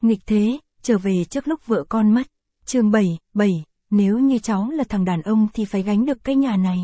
Nghịch thế, trở về trước lúc vợ con mất. Chương 7, nếu như cháu là thằng đàn ông thì phải gánh được cái nhà này.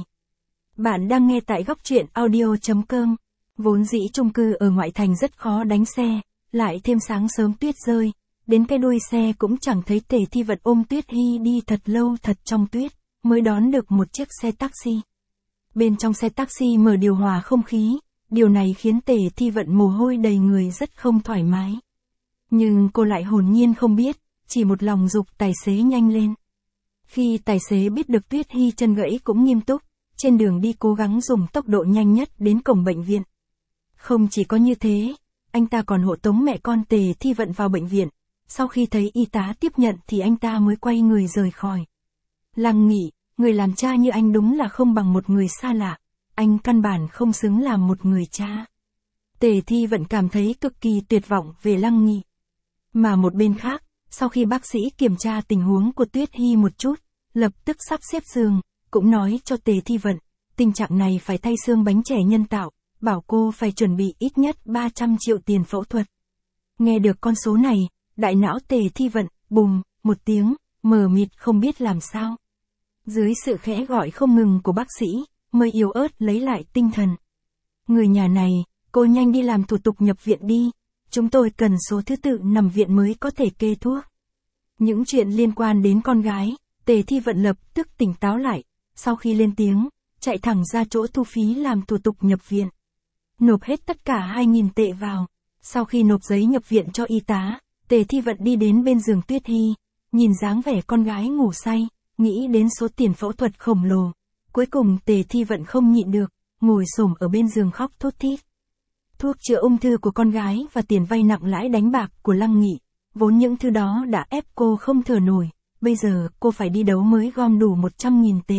Bạn đang nghe tại góc truyện audio.com. Vốn dĩ chung cư ở ngoại thành rất khó đánh xe, lại thêm sáng sớm tuyết rơi, đến cái đuôi xe cũng chẳng thấy Tề Thi Vận ôm Tuyết Hy đi thật lâu thật trong tuyết, mới đón được một chiếc xe taxi. Bên trong xe taxi mở điều hòa không khí, điều này khiến Tề Thi Vận mồ hôi đầy người rất không thoải mái. Nhưng cô lại hồn nhiên không biết, chỉ một lòng giục tài xế nhanh lên. Khi tài xế biết được Tuyết Hy chân gãy cũng nghiêm túc, trên đường đi cố gắng dùng tốc độ nhanh nhất đến cổng bệnh viện. Không chỉ có như thế, anh ta còn hộ tống mẹ con Tề Thi Vận vào bệnh viện. Sau khi thấy y tá tiếp nhận thì anh ta mới quay người rời khỏi. Lăng Nghị, người làm cha như anh đúng là không bằng một người xa lạ. Anh căn bản không xứng làm một người cha. Tề Thi Vận cảm thấy cực kỳ tuyệt vọng về Lăng Nghị. Mà một bên khác, sau khi bác sĩ kiểm tra tình huống của Tuyết Hy một chút, lập tức sắp xếp giường, cũng nói cho Tề Thi Vận, tình trạng này phải thay xương bánh trẻ nhân tạo, bảo cô phải chuẩn bị ít nhất 300 triệu tiền phẫu thuật. Nghe được con số này, đại não Tề Thi Vận, bùng, một tiếng, mờ mịt không biết làm sao. Dưới sự khẽ gọi không ngừng của bác sĩ, mới yếu ớt lấy lại tinh thần. Người nhà này, cô nhanh đi làm thủ tục nhập viện đi, chúng tôi cần số thứ tự nằm viện mới có thể kê thuốc. Những chuyện liên quan đến con gái, Tề Thi Vận lập tức tỉnh táo lại, sau khi lên tiếng, chạy thẳng ra chỗ thu phí làm thủ tục nhập viện. Nộp hết tất cả 2.000 tệ vào, sau khi nộp giấy nhập viện cho y tá, Tề Thi Vận đi đến bên giường Tuyết Hy, nhìn dáng vẻ con gái ngủ say, nghĩ đến số tiền phẫu thuật khổng lồ. Cuối cùng Tề Thi Vận không nhịn được, ngồi xổm ở bên giường khóc thút thít. Thuốc chữa ung thư của con gái và tiền vay nặng lãi đánh bạc của Lăng Nghị, vốn những thứ đó đã ép cô không thở nổi, bây giờ cô phải đi đấu mới gom đủ 100.000 tệ.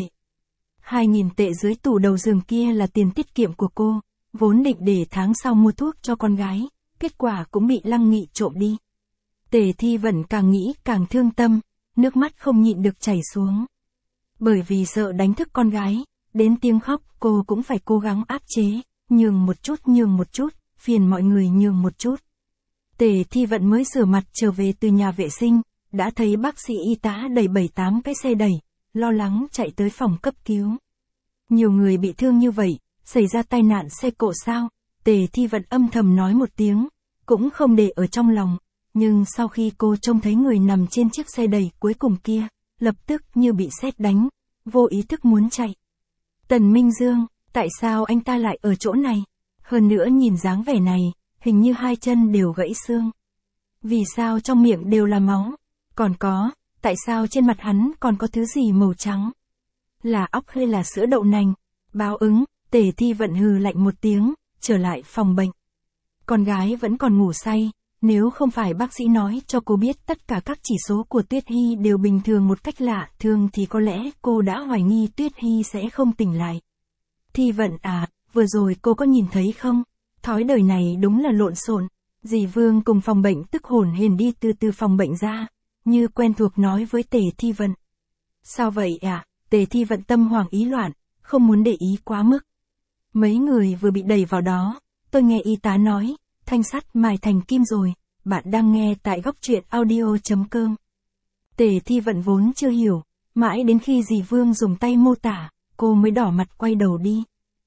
2.000 tệ dưới tủ đầu giường kia là tiền tiết kiệm của cô, vốn định để tháng sau mua thuốc cho con gái, kết quả cũng bị Lăng Nghị trộm đi. Tề Thi Vận càng nghĩ càng thương tâm, nước mắt không nhịn được chảy xuống. Bởi vì sợ đánh thức con gái, đến tiếng khóc cô cũng phải cố gắng áp chế, nhường một chút, phiền mọi người nhường một chút. Tề Thi Vận mới rửa mặt trở về từ nhà vệ sinh, đã thấy bác sĩ y tá đẩy 7-8 cái xe đẩy, lo lắng chạy tới phòng cấp cứu. Nhiều người bị thương như vậy, xảy ra tai nạn xe cộ sao? Tề Thi Vận âm thầm nói một tiếng, cũng không để ở trong lòng, nhưng sau khi cô trông thấy người nằm trên chiếc xe đẩy cuối cùng kia, lập tức như bị sét đánh, vô ý thức muốn chạy. Tần Minh Dương, tại sao anh ta lại ở chỗ này? Hơn nữa nhìn dáng vẻ này, hình như hai chân đều gãy xương. Vì sao trong miệng đều là máu? Còn có, tại sao trên mặt hắn còn có thứ gì màu trắng? Là óc hay là sữa đậu nành? Báo ứng, Tề Thi Vận hừ lạnh một tiếng, trở lại phòng bệnh. Con gái vẫn còn ngủ say, nếu không phải bác sĩ nói cho cô biết tất cả các chỉ số của Tuyết Hy đều bình thường một cách lạ thường thì có lẽ cô đã hoài nghi Tuyết Hy sẽ không tỉnh lại. Thi Vận à, vừa rồi cô có nhìn thấy không? Thói đời này đúng là lộn xộn. Dì Vương cùng phòng bệnh tức hổn hển đi từ phòng bệnh ra, như quen thuộc nói với Tề Thi Vận. Sao vậy à? Tề Thi Vận tâm hoảng ý loạn, không muốn để ý quá mức. Mấy người vừa bị đẩy vào đó, tôi nghe y tá nói, thanh sắt mài thành kim rồi. Bạn đang nghe tại góc truyện audio.com. Tề Thi Vận vốn chưa hiểu, mãi đến khi dì Vương dùng tay mô tả, cô mới đỏ mặt quay đầu đi.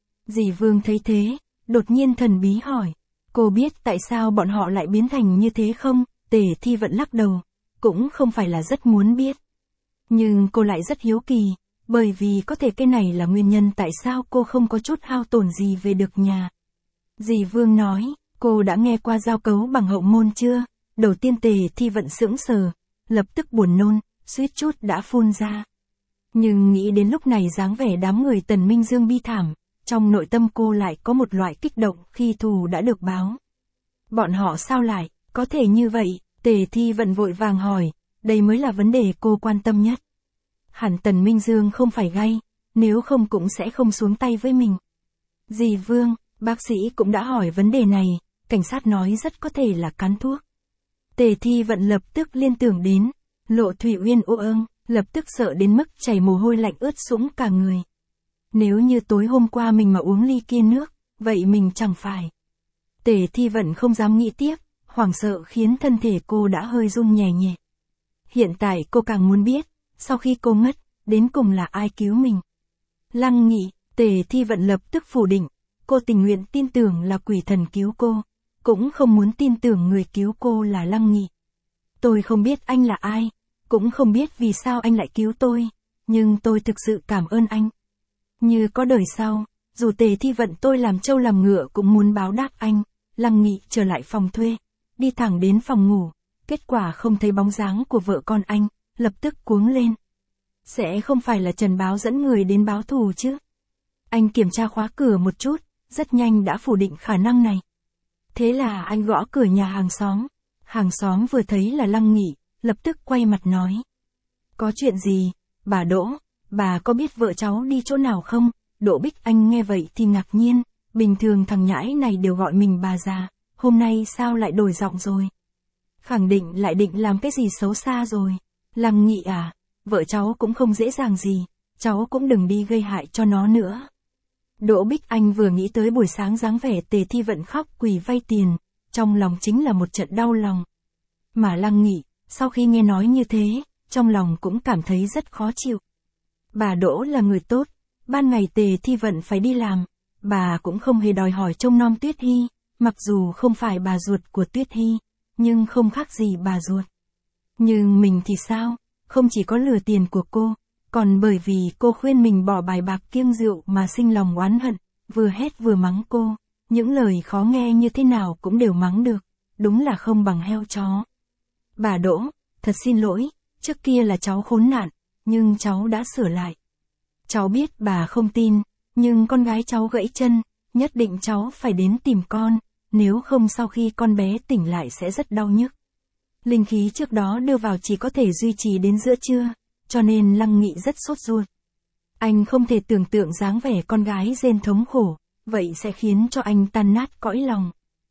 Dì Vương thấy thế, đột nhiên thần bí hỏi, cô biết tại sao bọn họ lại biến thành như thế không? Tề Thi Vận lắc đầu, cũng không phải là rất muốn biết. Nhưng cô lại rất hiếu kỳ, bởi vì có thể cái này là nguyên nhân tại sao cô không có chút hao tổn gì về được nhà. Dì Vương nói, cô đã nghe qua giao cấu bằng hậu môn chưa? Đầu tiên Tề Thi Vận sững sờ, lập tức buồn nôn, suýt chút đã phun ra. Nhưng nghĩ đến lúc này dáng vẻ đám người Tần Minh Dương bi thảm, trong nội tâm cô lại có một loại kích động khi thù đã được báo. Bọn họ sao lại, có thể như vậy? Tề Thi Vận vội vàng hỏi, đây mới là vấn đề cô quan tâm nhất. Hẳn Tần Minh Dương không phải gay, nếu không cũng sẽ không xuống tay với mình. Dì Vương, bác sĩ cũng đã hỏi vấn đề này, cảnh sát nói rất có thể là cắn thuốc. Tề Thi Vận lập tức liên tưởng đến, Lộ Thủy Uyên lập tức sợ đến mức chảy mồ hôi lạnh ướt sũng cả người. Nếu như tối hôm qua mình mà uống ly kia nước, vậy mình chẳng phải. Tề Thi Vận không dám nghĩ tiếp, hoảng sợ khiến thân thể cô đã hơi run nhẹ nhẹ. Hiện tại cô càng muốn biết, sau khi cô ngất, đến cùng là ai cứu mình. Lăng Nghị, Tề Thi Vận lập tức phủ định, cô tình nguyện tin tưởng là quỷ thần cứu cô, cũng không muốn tin tưởng người cứu cô là Lăng Nghị. Tôi không biết anh là ai, cũng không biết vì sao anh lại cứu tôi, nhưng tôi thực sự cảm ơn anh. Như có đời sau, dù Tề Thi Vận tôi làm trâu làm ngựa cũng muốn báo đáp anh. Lăng Nghị trở lại phòng thuê, đi thẳng đến phòng ngủ, kết quả không thấy bóng dáng của vợ con anh, lập tức cuống lên. Sẽ không phải là Trần Báo dẫn người đến báo thù chứ? Anh kiểm tra khóa cửa một chút, rất nhanh đã phủ định khả năng này. Thế là anh gõ cửa nhà hàng xóm vừa thấy là Lăng Nghị, lập tức quay mặt nói. Có chuyện gì, bà Đỗ, bà có biết vợ cháu đi chỗ nào không? Đỗ Bích Anh nghe vậy thì ngạc nhiên, bình thường thằng nhãi này đều gọi mình bà già, hôm nay sao lại đổi giọng rồi? Khẳng định lại định làm cái gì xấu xa rồi. Lăng Nghị à, vợ cháu cũng không dễ dàng gì, cháu cũng đừng đi gây hại cho nó nữa. Đỗ Bích Anh vừa nghĩ tới buổi sáng dáng vẻ Tề Thi Vận khóc quỳ vay tiền, trong lòng chính là một trận đau lòng. Mà Lăng Nghị, sau khi nghe nói như thế, trong lòng cũng cảm thấy rất khó chịu. Bà Đỗ là người tốt, ban ngày Tề Thi Vận phải đi làm, bà cũng không hề đòi hỏi trông nom Tuyết Hy, mặc dù không phải bà ruột của Tuyết Hy, nhưng không khác gì bà ruột. Nhưng mình thì sao, không chỉ có lừa tiền của cô, còn bởi vì cô khuyên mình bỏ bài bạc kiêng rượu mà sinh lòng oán hận, vừa hét vừa mắng cô, những lời khó nghe như thế nào cũng đều mắng được, đúng là không bằng heo chó. Bà Đỗ, thật xin lỗi, trước kia là cháu khốn nạn, nhưng cháu đã sửa lại. Cháu biết bà không tin, nhưng con gái cháu gãy chân, nhất định cháu phải đến tìm con, nếu không sau khi con bé tỉnh lại sẽ rất đau nhức. Linh khí trước đó đưa vào chỉ có thể duy trì đến giữa trưa, cho nên Lăng Nghị rất sốt ruột. Anh không thể tưởng tượng dáng vẻ con gái rên thống khổ, vậy sẽ khiến cho anh tan nát cõi lòng.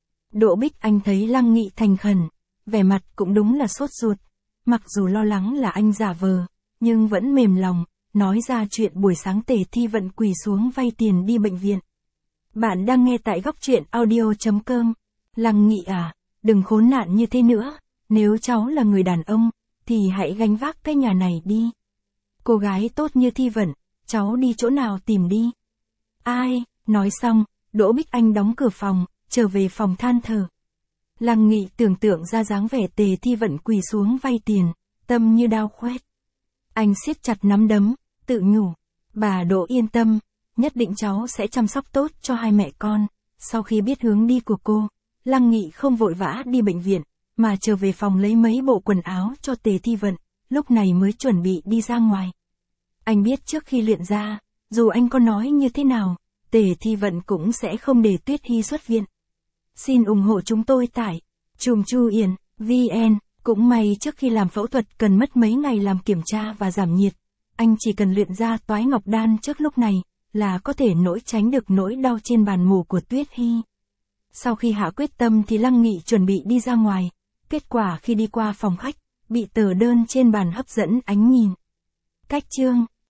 Đỗ Bích Anh thấy Lăng Nghị thành khẩn, vẻ mặt cũng đúng là sốt ruột, mặc dù lo lắng là anh giả vờ, nhưng vẫn mềm lòng, nói ra chuyện buổi sáng Tề Thi Vận quỳ xuống vay tiền đi bệnh viện. Bạn đang nghe tại góc truyện audio.com. Lăng Nghị à, đừng khốn nạn như thế nữa, nếu cháu là người đàn ông, thì hãy gánh vác cái nhà này đi. Cô gái tốt như Thi Vận, cháu đi chỗ nào tìm đi. Ai, nói xong, Đỗ Bích Anh đóng cửa phòng, trở về phòng than thở. Lăng Nghị tưởng tượng ra dáng vẻ Tề Thi Vận quỳ xuống vay tiền, tâm như đao khoét. Anh siết chặt nắm đấm, tự nhủ, bà Đỗ yên tâm, nhất định cháu sẽ chăm sóc tốt cho hai mẹ con. Sau khi biết hướng đi của cô, Lăng Nghị không vội vã đi bệnh viện, mà trở về phòng lấy mấy bộ quần áo cho Tề Thi Vận, lúc này mới chuẩn bị đi ra ngoài. Anh biết trước khi luyện ra, dù anh có nói như thế nào, Tề Thi Vận cũng sẽ không để Tuyết Hy xuất viện. Xin ủng hộ chúng tôi tại Chùm Chu Yển, VN. Cũng may trước khi làm phẫu thuật cần mất mấy ngày làm kiểm tra và giảm nhiệt. Anh chỉ cần luyện ra Toái Ngọc Đan trước lúc này, là có thể tránh được nỗi đau trên bàn mổ của Tuyết Hy. Sau khi hạ quyết tâm thì Lăng Nghị chuẩn bị đi ra ngoài. Kết quả khi đi qua phòng khách, bị tờ đơn trên bàn hấp dẫn ánh nhìn. Cách chương